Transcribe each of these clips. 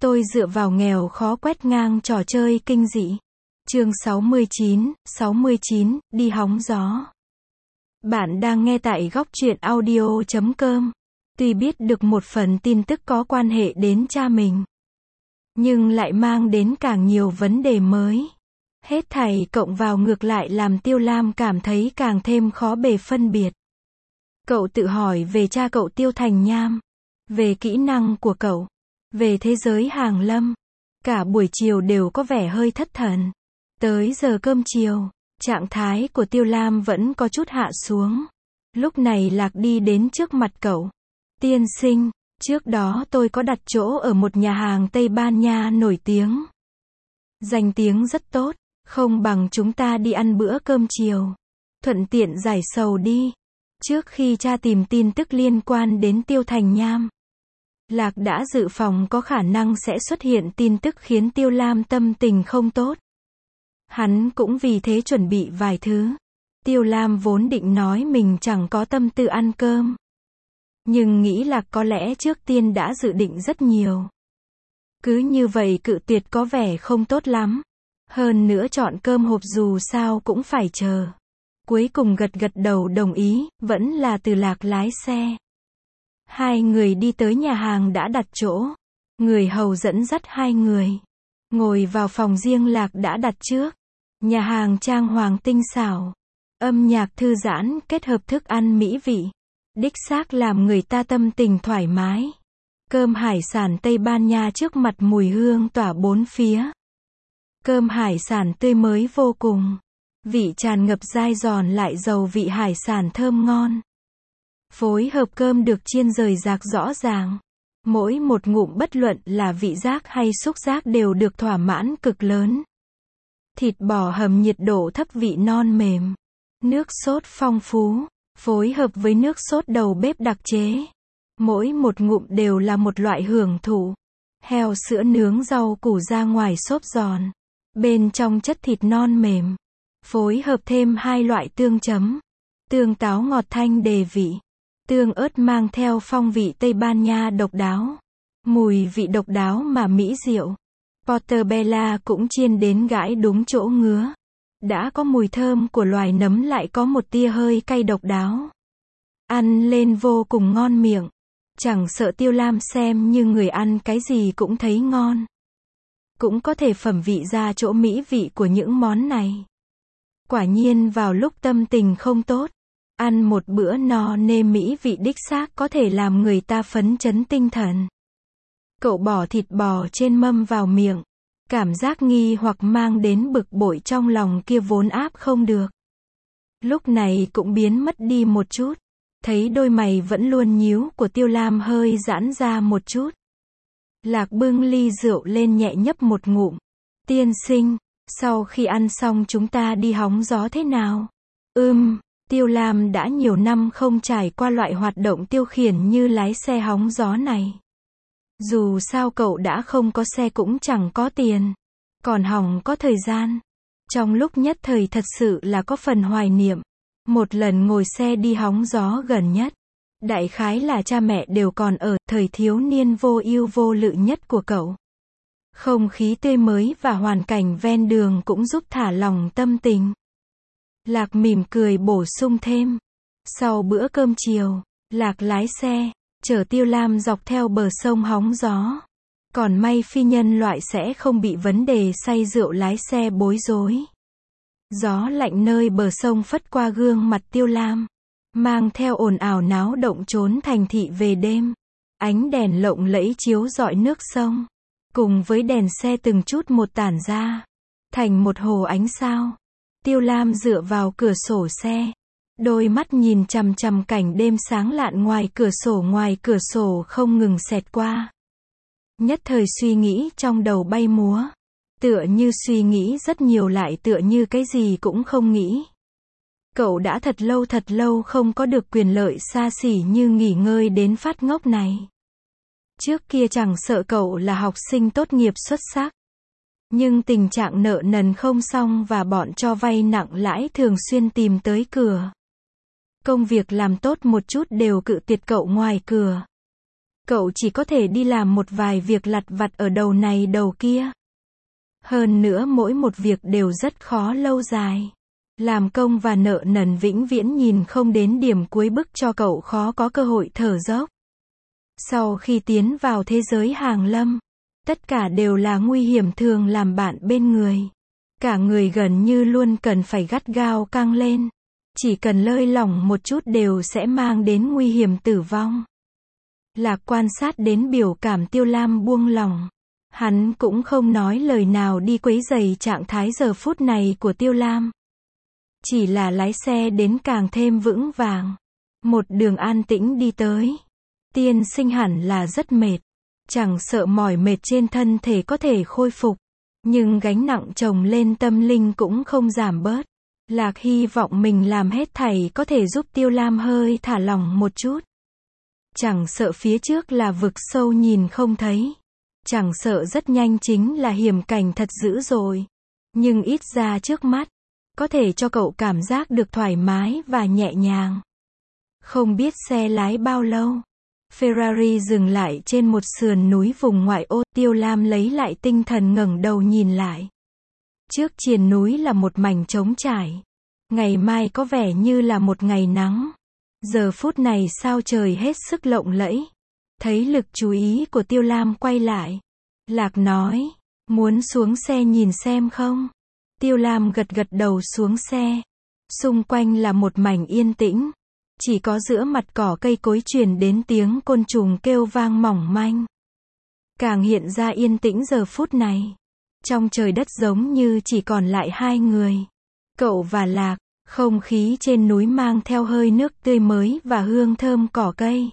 Tôi dựa vào nghèo khó quét ngang trò chơi kinh dị. Chương 69, đi hóng gió. Bạn đang nghe tại góc truyện audio.com. Tuy biết được một phần tin tức có quan hệ đến cha mình, nhưng lại mang đến càng nhiều vấn đề mới. Hết thảy cộng vào ngược lại làm Tiêu Lam cảm thấy càng thêm khó bề phân biệt. Cậu tự hỏi về cha cậu Tiêu Thành Nham, về kỹ năng của cậu, về thế giới hàng lâm. Cả buổi chiều đều có vẻ hơi thất thần. Tới giờ cơm chiều, trạng thái của Tiêu Lam vẫn có chút hạ xuống. Lúc này Lạc đi đến trước mặt cậu. Tiên sinh, trước đó tôi có đặt chỗ ở một nhà hàng Tây Ban Nha nổi tiếng. Danh tiếng rất tốt, không bằng chúng ta đi ăn bữa cơm chiều. Thuận tiện giải sầu đi. Trước khi cha tìm tin tức liên quan đến Tiêu Thành Nham, Lạc đã dự phòng có khả năng sẽ xuất hiện tin tức khiến Tiêu Lam tâm tình không tốt. Hắn cũng vì thế chuẩn bị vài thứ. Tiêu Lam vốn định nói mình chẳng có tâm tư ăn cơm, nhưng nghĩ Lạc có lẽ trước tiên đã dự định rất nhiều. Cứ như vậy cự tuyệt có vẻ không tốt lắm. Hơn nữa chọn cơm hộp dù sao cũng phải chờ. Cuối cùng gật đầu đồng ý, vẫn là từ Lạc lái xe. Hai người đi tới nhà hàng đã đặt chỗ. Người hầu dẫn dắt hai người ngồi vào phòng riêng Lạc đã đặt trước. Nhà hàng trang hoàng tinh xảo, âm nhạc thư giãn kết hợp thức ăn mỹ vị, đích xác làm người ta tâm tình thoải mái. Cơm hải sản Tây Ban Nha trước mặt mùi hương tỏa bốn phía. Cơm hải sản tươi mới vô cùng, vị tràn ngập dai giòn lại giàu vị hải sản thơm ngon. Phối hợp cơm được chiên rời rạc rõ ràng. Mỗi một ngụm bất luận là vị giác hay xúc giác đều được thỏa mãn cực lớn. Thịt bò hầm nhiệt độ thấp vị non mềm. Nước sốt phong phú, phối hợp với nước sốt đầu bếp đặc chế. Mỗi một ngụm đều là một loại hưởng thụ. Heo sữa nướng rau củ ra ngoài xốp giòn, bên trong chất thịt non mềm. Phối hợp thêm hai loại tương chấm. Tương táo ngọt thanh đề vị. Tương ớt mang theo phong vị Tây Ban Nha độc đáo. Mùi vị độc đáo mà mỹ diệu. Portobello cũng chiên đến gãi đúng chỗ ngứa. Đã có mùi thơm của loài nấm lại có một tia hơi cay độc đáo. Ăn lên vô cùng ngon miệng. Chẳng sợ Tiêu Lam xem như người ăn cái gì cũng thấy ngon. Cũng có thể phẩm vị ra chỗ mỹ vị của những món này. Quả nhiên vào lúc tâm tình không tốt, ăn một bữa no nê mỹ vị đích xác có thể làm người ta phấn chấn tinh thần. Cậu bỏ thịt bò trên mâm vào miệng. Cảm giác nghi hoặc mang đến bực bội trong lòng kia vốn áp không được. Lúc này cũng biến mất đi một chút. Thấy đôi mày vẫn luôn nhíu của Tiêu Lam hơi giãn ra một chút. Lạc bưng ly rượu lên nhẹ nhấp một ngụm. Tiên sinh, sau khi ăn xong chúng ta đi hóng gió thế nào? Tiêu Lam đã nhiều năm không trải qua loại hoạt động tiêu khiển như lái xe hóng gió này. Dù sao cậu đã không có xe cũng chẳng có tiền, còn hỏng có thời gian. Trong lúc nhất thời thật sự là có phần hoài niệm. Một lần ngồi xe đi hóng gió gần nhất, đại khái là cha mẹ đều còn ở thời thiếu niên vô ưu vô lự nhất của cậu. Không khí tươi mới và hoàn cảnh ven đường cũng giúp thả lỏng tâm tình. Lạc mỉm cười bổ sung thêm. Sau bữa cơm chiều, Lạc lái xe chở Tiêu Lam dọc theo bờ sông hóng gió. Còn may phi nhân loại sẽ không bị vấn đề say rượu lái xe bối rối. Gió lạnh nơi bờ sông phất qua gương mặt Tiêu Lam, mang theo ồn ào náo động trốn thành thị về đêm. Ánh đèn lộng lẫy chiếu rọi nước sông, cùng với đèn xe từng chút một tản ra, thành một hồ ánh sao. Tiêu Lam dựa vào cửa sổ xe, đôi mắt nhìn chằm chằm cảnh đêm sáng lạn ngoài cửa sổ không ngừng xẹt qua. Nhất thời suy nghĩ trong đầu bay múa. Tựa như suy nghĩ rất nhiều lại tựa như cái gì cũng không nghĩ. Cậu đã thật lâu không có được quyền lợi xa xỉ như nghỉ ngơi đến phát ngốc này. Trước kia chẳng sợ cậu là học sinh tốt nghiệp xuất sắc, nhưng tình trạng nợ nần không xong và bọn cho vay nặng lãi thường xuyên tìm tới cửa. Công việc làm tốt một chút đều cự tuyệt cậu ngoài cửa. cậu chỉ có thể đi làm một vài việc lặt vặt ở đầu này đầu kia. Hơn nữa mỗi một việc đều rất khó lâu dài. Làm công và nợ nần vĩnh viễn nhìn không đến điểm cuối bức cho cậu khó có cơ hội thở dốc. Sau khi tiến vào thế giới hàng lâm, tất cả đều là nguy hiểm thường làm bạn bên người. Cả người gần như luôn cần phải gắt gao căng lên. Chỉ cần lơi lỏng một chút đều sẽ mang đến nguy hiểm tử vong. Lạc quan sát đến biểu cảm Tiêu Lam buông lỏng. Hắn cũng không nói lời nào đi quấy rầy trạng thái giờ phút này của Tiêu Lam. Chỉ là lái xe đến càng thêm vững vàng. Một đường an tĩnh đi tới. Tiên sinh hẳn là rất mệt. Chẳng sợ mỏi mệt trên thân thể có thể khôi phục. Nhưng gánh nặng chồng lên tâm linh cũng không giảm bớt. Lạc hy vọng mình làm hết thảy có thể giúp Tiêu Lam hơi thả lỏng một chút. Chẳng sợ phía trước là vực sâu nhìn không thấy. Chẳng sợ rất nhanh chính là hiểm cảnh thật dữ dội. Nhưng ít ra trước mắt, có thể cho cậu cảm giác được thoải mái và nhẹ nhàng. Không biết xe lái bao lâu, Ferrari dừng lại trên một sườn núi vùng ngoại ô. Tiêu Lam lấy lại tinh thần ngẩng đầu nhìn lại. Trước triền núi là một mảnh trống trải. Ngày mai có vẻ như là một ngày nắng. Giờ phút này sao trời hết sức lộng lẫy. Thấy lực chú ý của Tiêu Lam quay lại. Lạc nói, muốn xuống xe nhìn xem không? Tiêu Lam gật gật đầu xuống xe. Xung quanh là một mảnh yên tĩnh. Chỉ có giữa mặt cỏ cây cối truyền đến tiếng côn trùng kêu vang mỏng manh. Càng hiện ra yên tĩnh giờ phút này. Trong trời đất giống như chỉ còn lại hai người. Cậu và Lạc, không khí trên núi mang theo hơi nước tươi mới và hương thơm cỏ cây.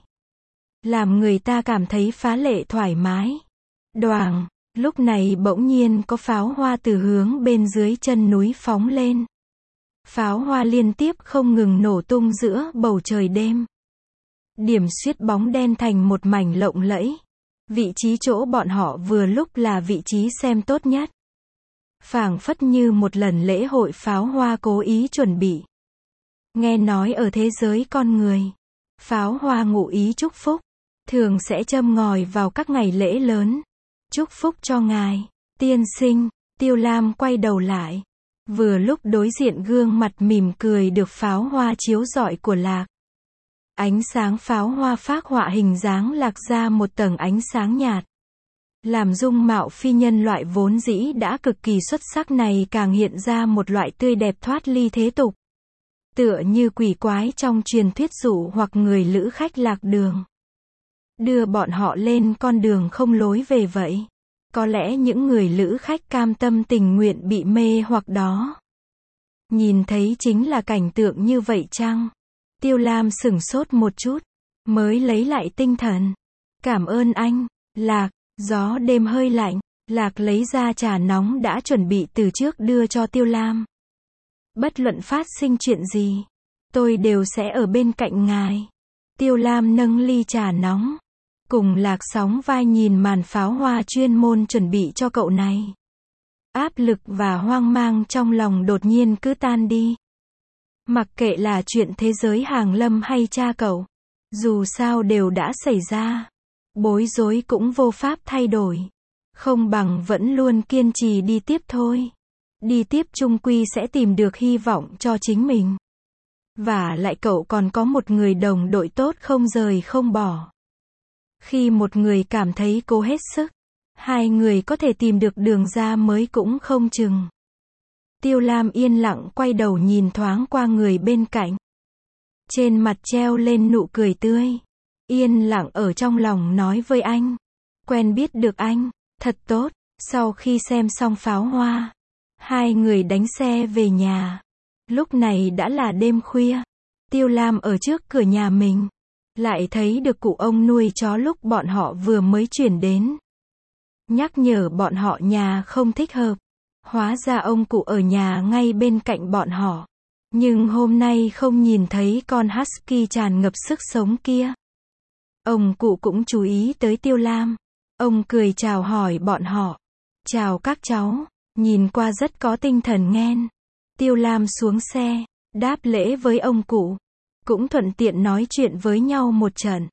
Làm người ta cảm thấy phá lệ thoải mái. Đoàng, lúc này bỗng nhiên có pháo hoa từ hướng bên dưới chân núi phóng lên. Pháo hoa liên tiếp không ngừng nổ tung giữa bầu trời đêm. Điểm xuyết bóng đen thành một mảnh lộng lẫy. Vị trí chỗ bọn họ vừa lúc là vị trí xem tốt nhất. Phảng phất như một lần lễ hội pháo hoa cố ý chuẩn bị. Nghe nói ở thế giới con người, pháo hoa ngụ ý chúc phúc, thường sẽ châm ngòi vào các ngày lễ lớn. Chúc phúc cho ngài, tiên sinh. Tiêu Lam quay đầu lại. Vừa lúc đối diện gương mặt mỉm cười được pháo hoa chiếu rọi của Lạc. Ánh sáng pháo hoa phác họa hình dáng Lạc ra một tầng ánh sáng nhạt. Làm dung mạo phi nhân loại vốn dĩ đã cực kỳ xuất sắc này càng hiện ra một loại tươi đẹp thoát ly thế tục. Tựa như quỷ quái trong truyền thuyết dụ hoặc người lữ khách lạc đường. Đưa bọn họ lên con đường không lối về vậy. Có lẽ những người lữ khách cam tâm tình nguyện bị mê hoặc đó. Nhìn thấy chính là cảnh tượng như vậy chăng? Tiêu Lam sửng sốt một chút, mới lấy lại tinh thần. Cảm ơn anh, Lạc. Gió đêm hơi lạnh, Lạc lấy ra trà nóng đã chuẩn bị từ trước đưa cho Tiêu Lam. Bất luận phát sinh chuyện gì, tôi đều sẽ ở bên cạnh ngài. Tiêu Lam nâng ly trà nóng, cùng Lạc sóng vai nhìn màn pháo hoa chuyên môn chuẩn bị cho cậu này. Áp lực và hoang mang trong lòng đột nhiên cứ tan đi. Mặc kệ là chuyện thế giới hàng lâm hay cha cậu, dù sao đều đã xảy ra. Bối rối cũng vô pháp thay đổi. Không bằng vẫn luôn kiên trì đi tiếp thôi. Đi tiếp chung quy sẽ tìm được hy vọng cho chính mình. Và lại cậu còn có một người đồng đội tốt không rời không bỏ. Khi một người cảm thấy cố hết sức, hai người có thể tìm được đường ra mới cũng không chừng. Tiêu Lam yên lặng quay đầu nhìn thoáng qua người bên cạnh. Trên mặt treo lên nụ cười tươi. Yên lặng ở trong lòng nói với anh. Quen biết được anh, thật tốt. Sau khi xem xong pháo hoa, hai người đánh xe về nhà. Lúc này đã là đêm khuya. Tiêu Lam ở trước cửa nhà mình. Lại thấy được cụ ông nuôi chó lúc bọn họ vừa mới chuyển đến. Nhắc nhở bọn họ nhà không thích hợp. Hóa ra ông cụ ở nhà ngay bên cạnh bọn họ. Nhưng hôm nay không nhìn thấy con husky tràn ngập sức sống kia. Ông cụ cũng chú ý tới Tiêu Lam. Ông cười chào hỏi bọn họ. Chào các cháu. Nhìn qua rất có tinh thần nghen. Tiêu Lam xuống xe, đáp lễ với ông cụ. Cũng thuận tiện nói chuyện với nhau một trận.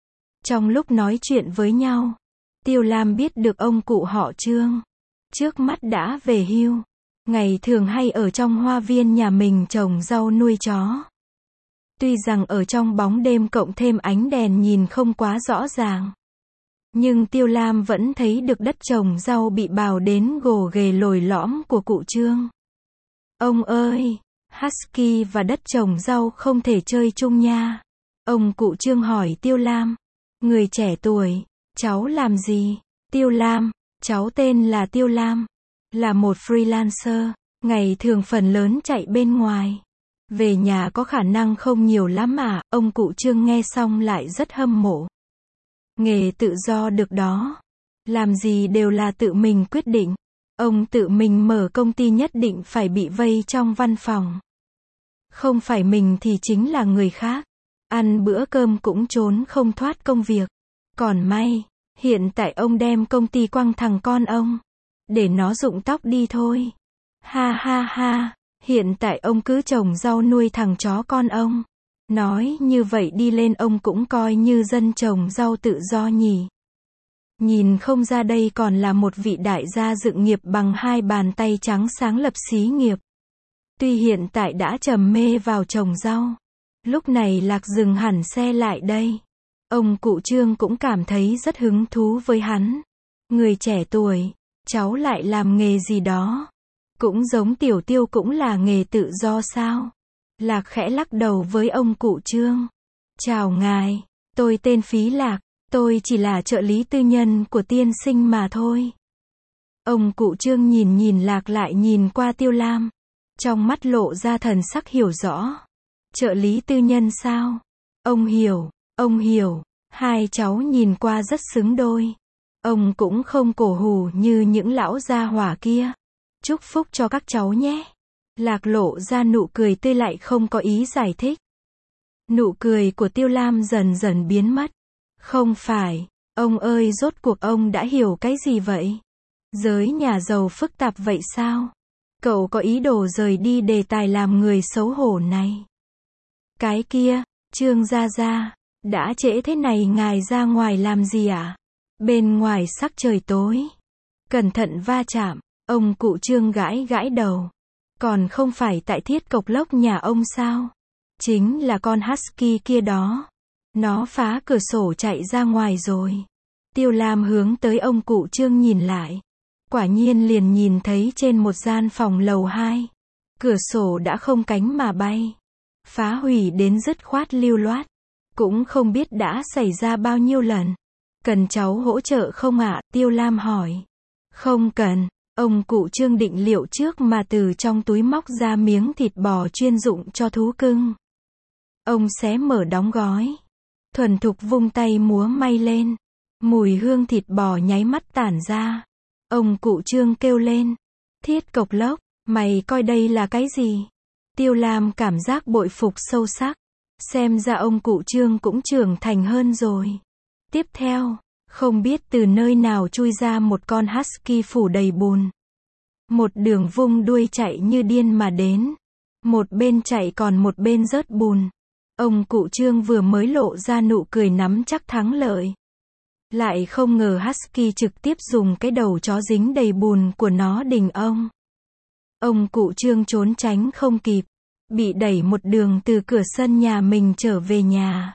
Trong lúc nói chuyện với nhau, Tiêu Lam biết được ông cụ họ Trương trước mắt đã về hưu. Ngày thường hay ở trong hoa viên nhà mình trồng rau nuôi chó. Tuy rằng ở trong bóng đêm cộng thêm ánh đèn nhìn không quá rõ ràng, nhưng Tiêu Lam vẫn thấy được đất trồng rau bị bào đến gồ ghề lồi lõm của cụ Trương. Ông ơi, Husky và đất trồng rau không thể chơi chung nha. Ông cụ Trương hỏi Tiêu Lam. Người trẻ tuổi, cháu làm gì? Tiêu Lam, cháu tên là Tiêu Lam, là một freelancer, ngày thường phần lớn chạy bên ngoài. Về nhà có khả năng không nhiều lắm à, ông cụ Trương nghe xong lại rất hâm mộ. Nghề tự do được đó. Làm gì đều là tự mình quyết định. Ông tự mình mở công ty nhất định phải bị vây trong văn phòng. Không phải mình thì chính là người khác. Ăn bữa cơm cũng trốn không thoát công việc. Còn may, hiện tại ông đem công ty quăng thằng con ông. Để nó rụng tóc đi thôi. Ha ha ha, hiện tại ông cứ trồng rau nuôi thằng chó con ông. Nói như vậy đi lên ông cũng coi như dân trồng rau tự do nhỉ. Nhìn không ra đây còn là một vị đại gia dựng nghiệp bằng hai bàn tay trắng sáng lập xí nghiệp. Tuy hiện tại đã trầm mê vào trồng rau. Lúc này Lạc dừng hẳn xe lại đây. Ông cụ Trương cũng cảm thấy rất hứng thú với hắn. Người trẻ tuổi, cháu lại làm nghề gì đó? Cũng giống Tiểu Tiêu cũng là nghề tự do sao? Lạc khẽ lắc đầu với ông cụ Trương. Chào ngài, tôi tên Phí Lạc, tôi chỉ là trợ lý tư nhân của tiên sinh mà thôi. Ông cụ Trương nhìn Lạc lại nhìn qua Tiêu Lam. Trong mắt lộ ra thần sắc hiểu rõ. Trợ lý tư nhân sao? Ông hiểu, hai cháu nhìn qua rất xứng đôi. Ông cũng không cổ hủ như những lão gia hỏa kia. Chúc phúc cho các cháu nhé. Lạc lộ ra nụ cười tươi lại không có ý giải thích. Nụ cười của Tiêu Lam dần dần biến mất. Không phải, ông ơi rốt cuộc ông đã hiểu cái gì vậy? Giới nhà giàu phức tạp vậy sao? Cậu có ý đồ rời đi đề tài làm người xấu hổ này. Cái kia, Trương gia gia, đã trễ thế này ngài ra ngoài làm gì ạ? Bên ngoài sắc trời tối. Cẩn thận va chạm, ông cụ Trương gãi đầu. Còn không phải tại Thiết Cộc Lốc nhà ông sao? Chính là con Husky kia đó. Nó phá cửa sổ chạy ra ngoài rồi. Tiêu Lam hướng tới ông cụ Trương nhìn lại. Quả nhiên liền nhìn thấy trên một gian phòng lầu 2. Cửa sổ đã không cánh mà bay. Phá hủy đến dứt khoát lưu loát. Cũng không biết đã xảy ra bao nhiêu lần. Cần cháu hỗ trợ không ạ? Tiêu Lam hỏi. Không cần. Ông cụ Trương định liệu trước mà từ trong túi móc ra miếng thịt bò chuyên dụng cho thú cưng. Ông xé mở đóng gói. Thuần thục vung tay múa may lên. Mùi hương thịt bò nháy mắt tản ra. Ông cụ Trương kêu lên. Thiết Cộc Lốc, mày coi đây là cái gì? Tiêu Lam cảm giác bội phục sâu sắc. Xem ra ông cụ Trương cũng trưởng thành hơn rồi. Tiếp theo, không biết từ nơi nào chui ra một con Husky phủ đầy bùn. Một đường vung đuôi chạy như điên mà đến. Một bên chạy còn một bên rớt bùn. Ông cụ Trương vừa mới lộ ra nụ cười nắm chắc thắng lợi. Lại không ngờ Husky trực tiếp dùng cái đầu chó dính đầy bùn của nó đình ông. Ông cụ Trương trốn tránh không kịp. Bị đẩy một đường từ cửa sân nhà mình trở về nhà.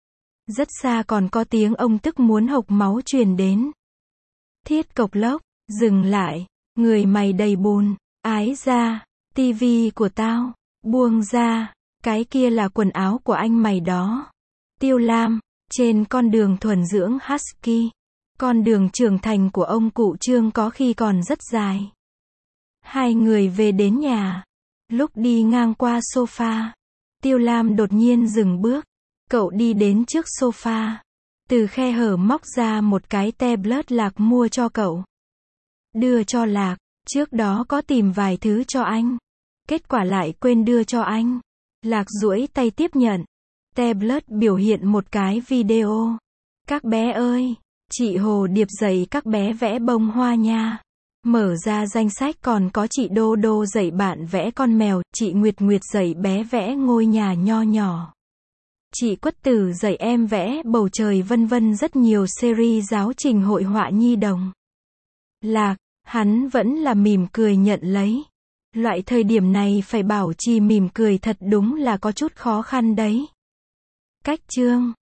Rất xa còn có tiếng ông tức muốn hộc máu truyền đến. Thiết Cộc Lốc, dừng lại, người mày đầy bùn, ái ra, tivi của tao, buông ra, cái kia là quần áo của anh mày đó. Tiêu Lam, trên con đường thuần dưỡng Husky, con đường trưởng thành của ông cụ Trương có khi còn rất dài. Hai người về đến nhà. Lúc đi ngang qua sofa, Tiêu Lam đột nhiên dừng bước. Cậu đi đến trước sofa. Từ khe hở móc ra một cái tablet Lạc mua cho cậu. Đưa cho Lạc, trước đó có tìm vài thứ cho anh. Kết quả lại quên đưa cho anh. Lạc duỗi tay tiếp nhận. Tablet biểu hiện một cái video. Các bé ơi, chị Hồ Điệp dạy các bé vẽ bông hoa nha. Mở ra danh sách còn có chị Đô Đô dạy bạn vẽ con mèo, chị Nguyệt Nguyệt dạy bé vẽ ngôi nhà nho nhỏ. Chị Quất Tử dạy em vẽ bầu trời vân vân rất nhiều series giáo trình hội họa nhi đồng. Lạc, hắn vẫn là mỉm cười nhận lấy. Loại thời điểm này phải bảo trì mỉm cười thật đúng là có chút khó khăn đấy. Cách chương